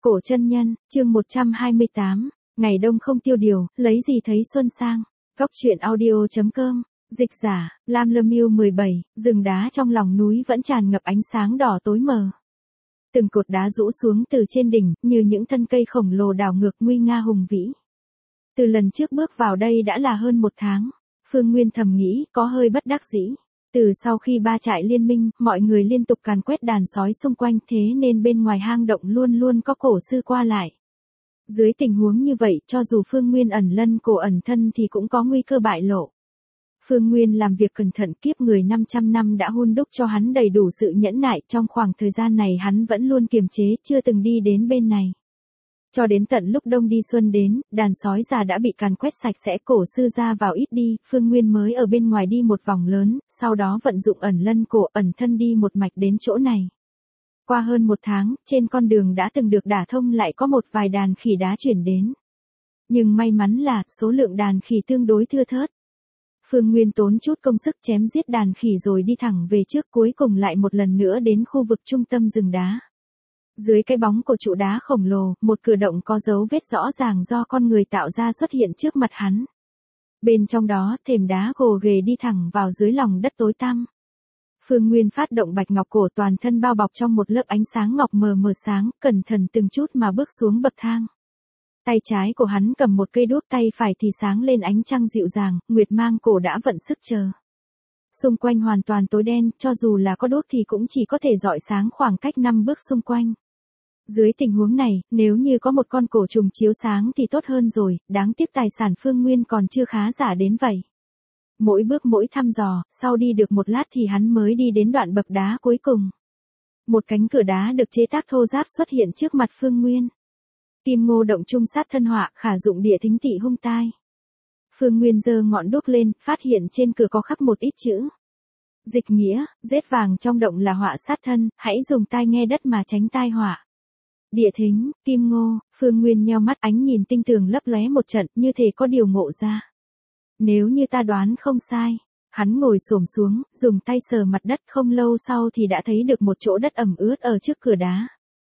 Cổ chân nhân, chương 128, ngày đông không tiêu điều, lấy gì thấy xuân sang. Góc truyện audio.com, dịch giả, Lam Lâm Miêu 17, rừng đá trong lòng núi vẫn tràn ngập ánh sáng đỏ tối mờ. Từng cột đá rũ xuống từ trên đỉnh, như những thân cây khổng lồ đảo ngược nguy nga hùng vĩ. Từ lần trước bước vào đây đã là hơn một tháng, Phương Nguyên thầm nghĩ có hơi bất đắc dĩ. Từ sau khi ba trại liên minh, mọi người liên tục càn quét đàn sói xung quanh, thế nên bên ngoài hang động luôn luôn có cổ sư qua lại. Dưới tình huống như vậy, cho dù Phương Nguyên ẩn lân cổ ẩn thân thì cũng có nguy cơ bại lộ. Phương Nguyên làm việc cẩn thận, kiếp người 500 năm đã hun đúc cho hắn đầy đủ sự nhẫn nại, trong khoảng thời gian này hắn vẫn luôn kiềm chế, chưa từng đi đến bên này. Cho đến tận lúc đông đi xuân đến, đàn sói già đã bị càn quét sạch sẽ, cổ sư ra vào ít đi, Phương Nguyên mới ở bên ngoài đi một vòng lớn, sau đó vận dụng ẩn lân cổ ẩn thân đi một mạch đến chỗ này. Qua hơn một tháng, trên con đường đã từng được đả thông lại có một vài đàn khỉ đá chuyển đến. Nhưng may mắn là, số lượng đàn khỉ tương đối thưa thớt. Phương Nguyên tốn chút công sức chém giết đàn khỉ rồi đi thẳng về trước, cuối cùng lại một lần nữa đến khu vực trung tâm rừng đá. Dưới cái bóng của trụ đá khổng lồ, một cửa động có dấu vết rõ ràng do con người tạo ra xuất hiện trước mặt hắn. Bên trong đó, thềm đá gồ ghề đi thẳng vào dưới lòng đất tối tăm. Phương Nguyên phát động bạch ngọc cổ, toàn thân bao bọc trong một lớp ánh sáng ngọc mờ mờ sáng, cẩn thận từng chút mà bước xuống bậc thang. Tay trái của hắn cầm một cây đuốc, tay phải thì sáng lên ánh trăng dịu dàng, nguyệt mang cổ đã vận sức chờ. Xung quanh hoàn toàn tối đen, cho dù là có đuốc thì cũng chỉ có thể rọi sáng khoảng cách 5 bước xung quanh. Dưới tình huống này, nếu như có một con cổ trùng chiếu sáng thì tốt hơn rồi, đáng tiếc tài sản Phương Nguyên còn chưa khá giả đến vậy. Mỗi bước mỗi thăm dò, sau đi được một lát thì hắn mới đi đến đoạn bậc đá cuối cùng. Một cánh cửa đá được chế tác thô ráp xuất hiện trước mặt Phương Nguyên. Kim Ngô động trung sát thân họa, khả dụng địa thính tị hung tai. Phương Nguyên giơ ngọn đuốc lên, phát hiện trên cửa có khắc một ít chữ. Dịch nghĩa, rết vàng trong động là họa sát thân, hãy dùng tai nghe đất mà tránh tai họa. Địa thính, Kim Ngô, Phương Nguyên nheo mắt, ánh nhìn tinh tường lấp lóe một trận, như thể có điều ngộ ra. Nếu như ta đoán không sai, hắn ngồi xổm xuống, dùng tay sờ mặt đất, không lâu sau thì đã thấy được một chỗ đất ẩm ướt ở trước cửa đá.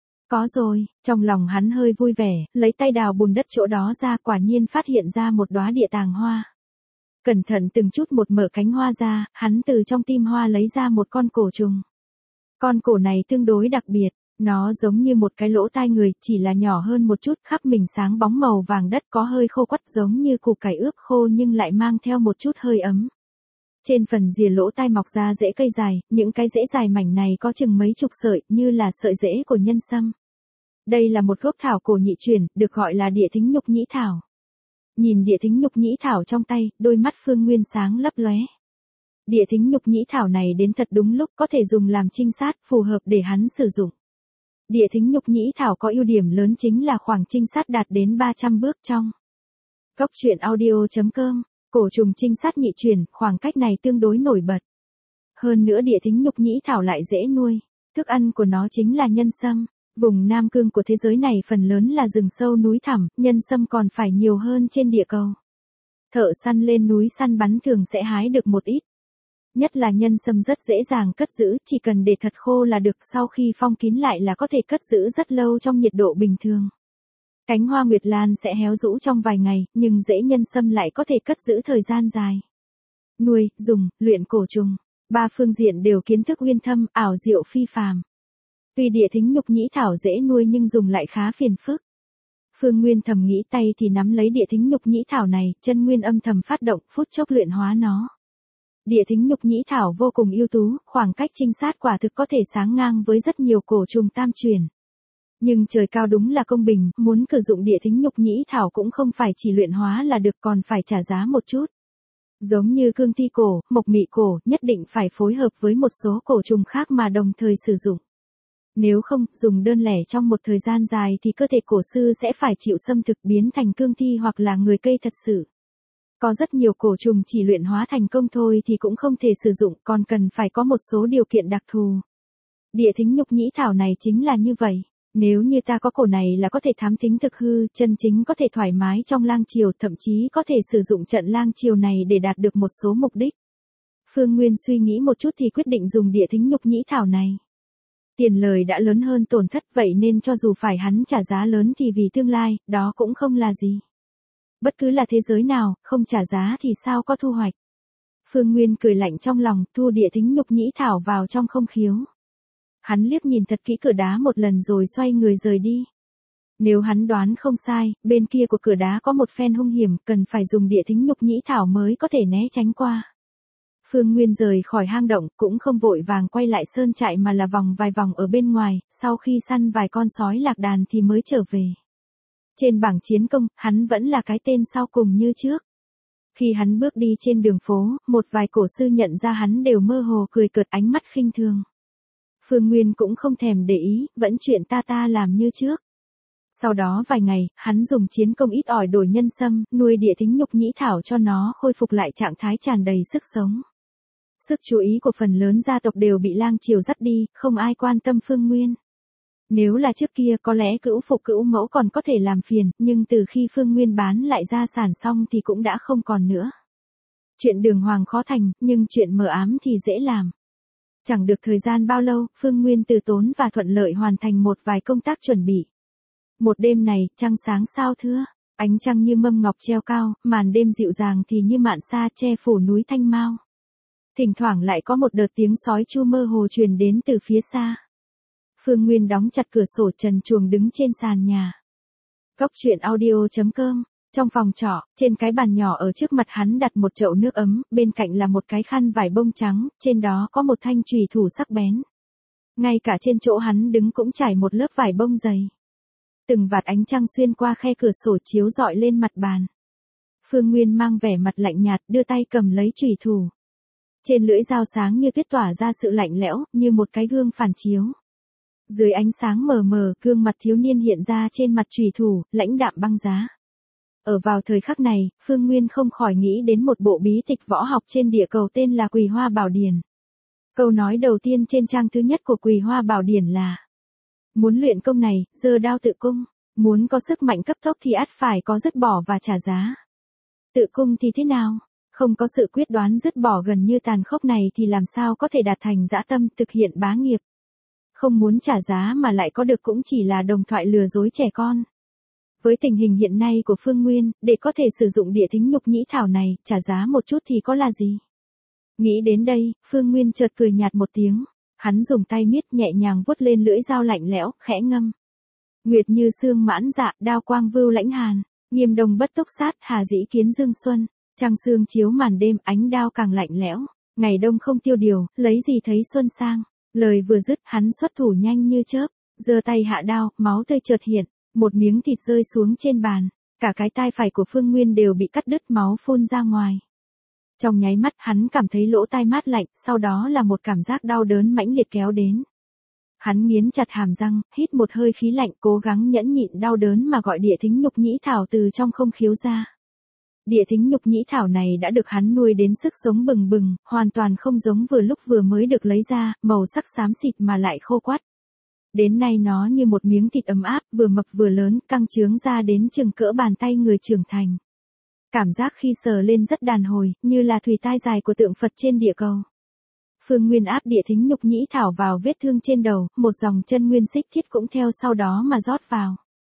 Có rồi, trong lòng hắn hơi vui vẻ, lấy tay đào bùn đất chỗ đó ra, quả nhiên phát hiện ra một đóa địa tàng hoa. Cẩn thận từng chút một mở cánh hoa ra, hắn từ trong tim hoa lấy ra một con cổ trùng. Con cổ này tương đối đặc biệt, nó giống như một cái lỗ tai người, chỉ là nhỏ hơn một chút, khắp mình sáng bóng màu vàng đất, có hơi khô quắt giống như củ cải ướp khô nhưng lại mang theo một chút hơi ấm. Trên phần rìa lỗ tai mọc ra rễ cây dài, những cái rễ dài mảnh này có chừng mấy chục sợi, như là sợi rễ của nhân sâm. Đây là một gốc thảo cổ nhị truyền, được gọi là địa thính nhục nhĩ thảo. Nhìn địa thính nhục nhĩ thảo trong tay, đôi mắt Phương Nguyên sáng lấp lóe. Địa thính nhục nhĩ thảo này đến thật đúng lúc, có thể dùng làm trinh sát, phù hợp để hắn sử dụng. Địa thính nhục nhĩ thảo có ưu điểm lớn chính là khoảng trinh sát đạt đến 300 bước trong. Góc truyện audio.com, cổ trùng trinh sát nhị truyền, khoảng cách này tương đối nổi bật. Hơn nữa địa thính nhục nhĩ thảo lại dễ nuôi, thức ăn của nó chính là nhân sâm. Vùng Nam Cương của thế giới này phần lớn là rừng sâu núi thẳm, nhân sâm còn phải nhiều hơn trên địa cầu. Thợ săn lên núi săn bắn thường sẽ hái được một ít. Nhất là nhân sâm rất dễ dàng cất giữ, chỉ cần để thật khô là được, sau khi phong kín lại là có thể cất giữ rất lâu trong nhiệt độ bình thường. Cánh hoa nguyệt lan sẽ héo rũ trong vài ngày, nhưng rễ nhân sâm lại có thể cất giữ thời gian dài. Nuôi, dùng, luyện cổ trùng, ba phương diện đều kiến thức uyên thâm, ảo diệu phi phàm. Tuy địa thính nhục nhĩ thảo dễ nuôi nhưng dùng lại khá phiền phức. Phương Nguyên thầm nghĩ, tay thì nắm lấy địa thính nhục nhĩ thảo này, chân nguyên âm thầm phát động, phút chốc luyện hóa nó. Địa thính nhục nhĩ thảo vô cùng ưu tú, khoảng cách trinh sát quả thực có thể sáng ngang với rất nhiều cổ trùng tam truyền. Nhưng trời cao đúng là công bình, muốn sử dụng địa thính nhục nhĩ thảo cũng không phải chỉ luyện hóa là được, còn phải trả giá một chút. Giống như cương thi cổ, mộc mị cổ, nhất định phải phối hợp với một số cổ trùng khác mà đồng thời sử dụng. Nếu không, dùng đơn lẻ trong một thời gian dài thì cơ thể cổ sư sẽ phải chịu xâm thực, biến thành cương thi hoặc là người cây thật sự. Có rất nhiều cổ trùng chỉ luyện hóa thành công thôi thì cũng không thể sử dụng, còn cần phải có một số điều kiện đặc thù. Địa thính nhục nhĩ thảo này chính là như vậy. Nếu như ta có cổ này là có thể thám thính thực hư, chân chính có thể thoải mái trong lang chiều, thậm chí có thể sử dụng trận lang chiều này để đạt được một số mục đích. Phương Nguyên suy nghĩ một chút thì quyết định dùng địa thính nhục nhĩ thảo này. Tiền lời đã lớn hơn tổn thất, vậy nên cho dù phải hắn trả giá lớn thì vì tương lai, đó cũng không là gì. Bất cứ là thế giới nào, không trả giá thì sao có thu hoạch. Phương Nguyên cười lạnh trong lòng, thu Địa Thính Nhục Nhĩ Thảo vào trong không khiếu. Hắn liếc nhìn thật kỹ cửa đá một lần rồi xoay người rời đi. Nếu hắn đoán không sai, bên kia của cửa đá có một phen hung hiểm, cần phải dùng Địa Thính Nhục Nhĩ Thảo mới có thể né tránh qua. Phương Nguyên rời khỏi hang động, cũng không vội vàng quay lại sơn trại mà là vòng vài vòng ở bên ngoài, sau khi săn vài con sói lạc đàn thì mới trở về. Trên bảng chiến công, hắn vẫn là cái tên sau cùng như trước. Khi hắn bước đi trên đường phố, một vài cổ sư nhận ra hắn đều mơ hồ cười cợt, ánh mắt khinh thường. Phương Nguyên cũng không thèm để ý, vẫn chuyện ta làm như trước. Sau đó vài ngày, hắn dùng chiến công ít ỏi đổi nhân sâm, nuôi Địa Thính Nhục Nhĩ Thảo cho nó khôi phục lại trạng thái tràn đầy sức sống. Sức chú ý của phần lớn gia tộc đều bị lang triều dắt đi, không ai quan tâm Phương Nguyên. Nếu là trước kia có lẽ cữu phụ cữu mẫu còn có thể làm phiền, nhưng từ khi Phương Nguyên bán lại gia sản xong thì cũng đã không còn nữa. Chuyện đường hoàng khó thành, nhưng chuyện mờ ám thì dễ làm. Chẳng được thời gian bao lâu, Phương Nguyên từ tốn và thuận lợi hoàn thành một vài công tác chuẩn bị. Một đêm này, trăng sáng sao thưa, ánh trăng như mâm ngọc treo cao, màn đêm dịu dàng thì như mạn sa che phủ núi Thanh Mao. Thỉnh thoảng lại có một đợt tiếng sói chu mơ hồ truyền đến từ phía xa. Phương Nguyên đóng chặt cửa sổ, trần truồng đứng trên sàn nhà. Góc truyện audio.com. Trong phòng trọ, trên cái bàn nhỏ ở trước mặt hắn đặt một chậu nước ấm, bên cạnh là một cái khăn vải bông trắng, trên đó có một thanh chùy thủ sắc bén. Ngay cả trên chỗ hắn đứng cũng trải một lớp vải bông dày. Từng vạt ánh trăng xuyên qua khe cửa sổ chiếu rọi lên mặt bàn. Phương Nguyên mang vẻ mặt lạnh nhạt, đưa tay cầm lấy chùy thủ. Trên lưỡi dao sáng như tuyết tỏa ra sự lạnh lẽo, như một cái gương phản chiếu. Dưới ánh sáng mờ mờ, gương mặt thiếu niên hiện ra trên mặt chùy thủ, lãnh đạm băng giá. Ở vào thời khắc này, Phương Nguyên không khỏi nghĩ đến một bộ bí tịch võ học trên địa cầu tên là Quỳ Hoa Bảo Điển. Câu nói đầu tiên trên trang thứ nhất của Quỳ Hoa Bảo Điển là: muốn luyện công này, giơ đao tự cung, muốn có sức mạnh cấp tốc thì ắt phải có dứt bỏ và trả giá. Tự cung thì thế nào? Không có sự quyết đoán dứt bỏ gần như tàn khốc này thì làm sao có thể đạt thành dã tâm thực hiện bá nghiệp. Không muốn trả giá mà lại có được cũng chỉ là đồng thoại lừa dối trẻ con. Với tình hình hiện nay của Phương Nguyên, để có thể sử dụng Địa Thính Nhục Nhĩ Thảo này, trả giá một chút thì có là gì? Nghĩ đến đây, Phương Nguyên chợt cười nhạt một tiếng. Hắn dùng tay miết nhẹ nhàng vuốt lên lưỡi dao lạnh lẽo, khẽ ngâm. Nguyệt như sương mãn dạ, đao quang vưu lãnh hàn, nghiêm đồng bất túc sát, hà dĩ kiến dương xuân. Trăng sương chiếu màn đêm, ánh đao càng lạnh lẽo. Ngày đông không tiêu điều, lấy gì thấy xuân sang. Lời vừa dứt, hắn xuất thủ nhanh như chớp, giơ tay hạ đao, máu tươi chợt hiện, một miếng thịt rơi xuống trên bàn, cả cái tai phải của Phương Nguyên đều bị cắt đứt, máu phun ra ngoài. Trong nháy mắt hắn cảm thấy lỗ tai mát lạnh, sau đó là một cảm giác đau đớn mãnh liệt kéo đến. Hắn nghiến chặt hàm răng, hít một hơi khí lạnh, cố gắng nhẫn nhịn đau đớn mà gọi Địa Thính Nhục Nhĩ Thảo từ trong không khiếu ra. Địa Thính Nhục Nhĩ Thảo này đã được hắn nuôi đến sức sống bừng bừng, hoàn toàn không giống vừa lúc vừa mới được lấy ra, màu sắc xám xịt mà lại khô quắt. Đến nay nó như một miếng thịt ấm áp, vừa mập vừa lớn, căng trướng ra đến chừng cỡ bàn tay người trưởng thành. Cảm giác khi sờ lên rất đàn hồi, như là thùy tai dài của tượng Phật trên địa cầu. Phương Nguyên áp Địa Thính Nhục Nhĩ Thảo vào vết thương trên đầu, một dòng chân nguyên xích thiết cũng theo sau đó mà rót vào.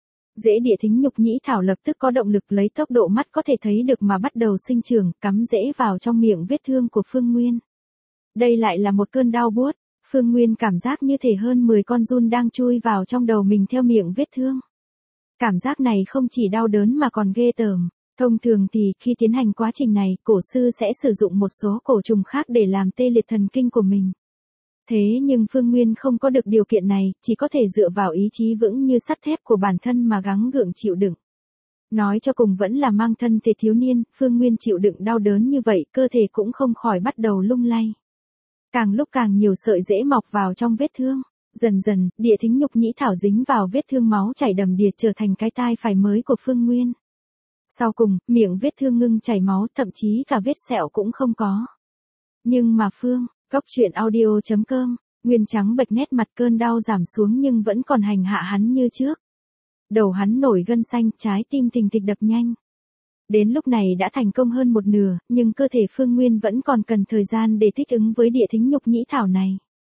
Rễ Địa Thính Nhục Nhĩ Thảo lập tức có động lực lấy tốc độ mắt có thể thấy được mà bắt đầu sinh trưởng, cắm rễ vào trong miệng vết thương của Phương Nguyên. Đây lại là một cơn đau buốt, Phương Nguyên cảm giác như thể hơn 10 con giun đang chui vào trong đầu mình theo miệng vết thương. Cảm giác này không chỉ đau đớn mà còn ghê tởm. Thông thường thì khi tiến hành quá trình này, cổ sư sẽ sử dụng một số cổ trùng khác để làm tê liệt thần kinh của mình. Thế nhưng Phương Nguyên không có được điều kiện này, chỉ có thể dựa vào ý chí vững như sắt thép của bản thân mà gắng gượng chịu đựng. Nói cho cùng vẫn là mang thân thể thiếu niên, Phương Nguyên chịu đựng đau đớn như vậy, cơ thể cũng không khỏi bắt đầu lung lay. Càng lúc càng nhiều sợi rễ mọc vào trong vết thương. Dần dần, Địa Thính Nhục Nhĩ Thảo dính vào vết thương, máu chảy đầm đìa trở thành cái tai phải mới của Phương Nguyên. Sau cùng, miệng vết thương ngưng chảy máu, thậm chí cả vết sẹo cũng không có. Nhưng mà Góc truyện audio.com, Nguyên trắng bệch, nét mặt cơn đau giảm xuống nhưng vẫn còn hành hạ hắn như trước. Đầu hắn nổi gân xanh, trái tim thình thịch đập nhanh. Đến lúc này đã thành công hơn một nửa, nhưng cơ thể Phương Nguyên vẫn còn cần thời gian để thích ứng với Địa Thính Nhục Nhĩ Thảo này.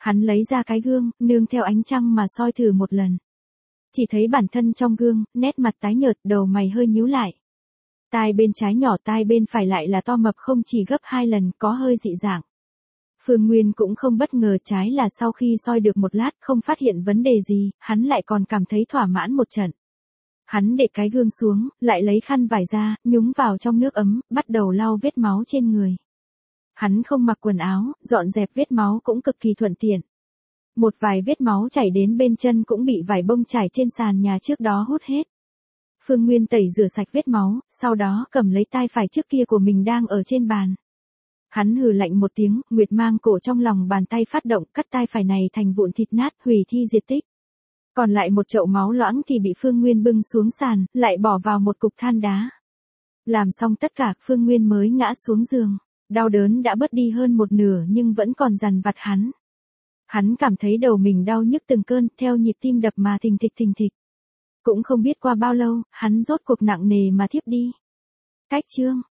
Hắn lấy ra cái gương, nương theo ánh trăng mà soi thử một lần. Chỉ thấy bản thân trong gương, nét mặt tái nhợt, đầu mày hơi nhíu lại. Tai bên trái nhỏ, tai bên phải lại là to mập không chỉ gấp 2 lần, có hơi dị dạng. Phương Nguyên cũng không bất ngờ, trái là sau khi soi được một lát không phát hiện vấn đề gì, hắn lại còn cảm thấy thỏa mãn một trận. Hắn để cái gương xuống, lại lấy khăn vải ra, nhúng vào trong nước ấm, bắt đầu lau vết máu trên người. Hắn không mặc quần áo, dọn dẹp vết máu cũng cực kỳ thuận tiện. Một vài vết máu chảy đến bên chân cũng bị vải bông trải trên sàn nhà trước đó hút hết. Phương Nguyên tẩy rửa sạch vết máu, sau đó cầm lấy tai phải trước kia của mình đang ở trên bàn. Hắn hừ lạnh một tiếng, nguyệt mang cổ trong lòng bàn tay phát động, cắt tai phải này thành vụn thịt nát, hủy thi diệt tích. Còn lại một chậu máu loãng thì bị Phương Nguyên bưng xuống sàn, lại bỏ vào một cục than đá. Làm xong tất cả, Phương Nguyên mới ngã xuống giường. Đau đớn đã bớt đi hơn một nửa nhưng vẫn còn dằn vặt hắn. Hắn cảm thấy đầu mình đau nhức từng cơn, theo nhịp tim đập mà thình thịch. Cũng không biết qua bao lâu, hắn rốt cuộc nặng nề mà thiếp đi. Cách chương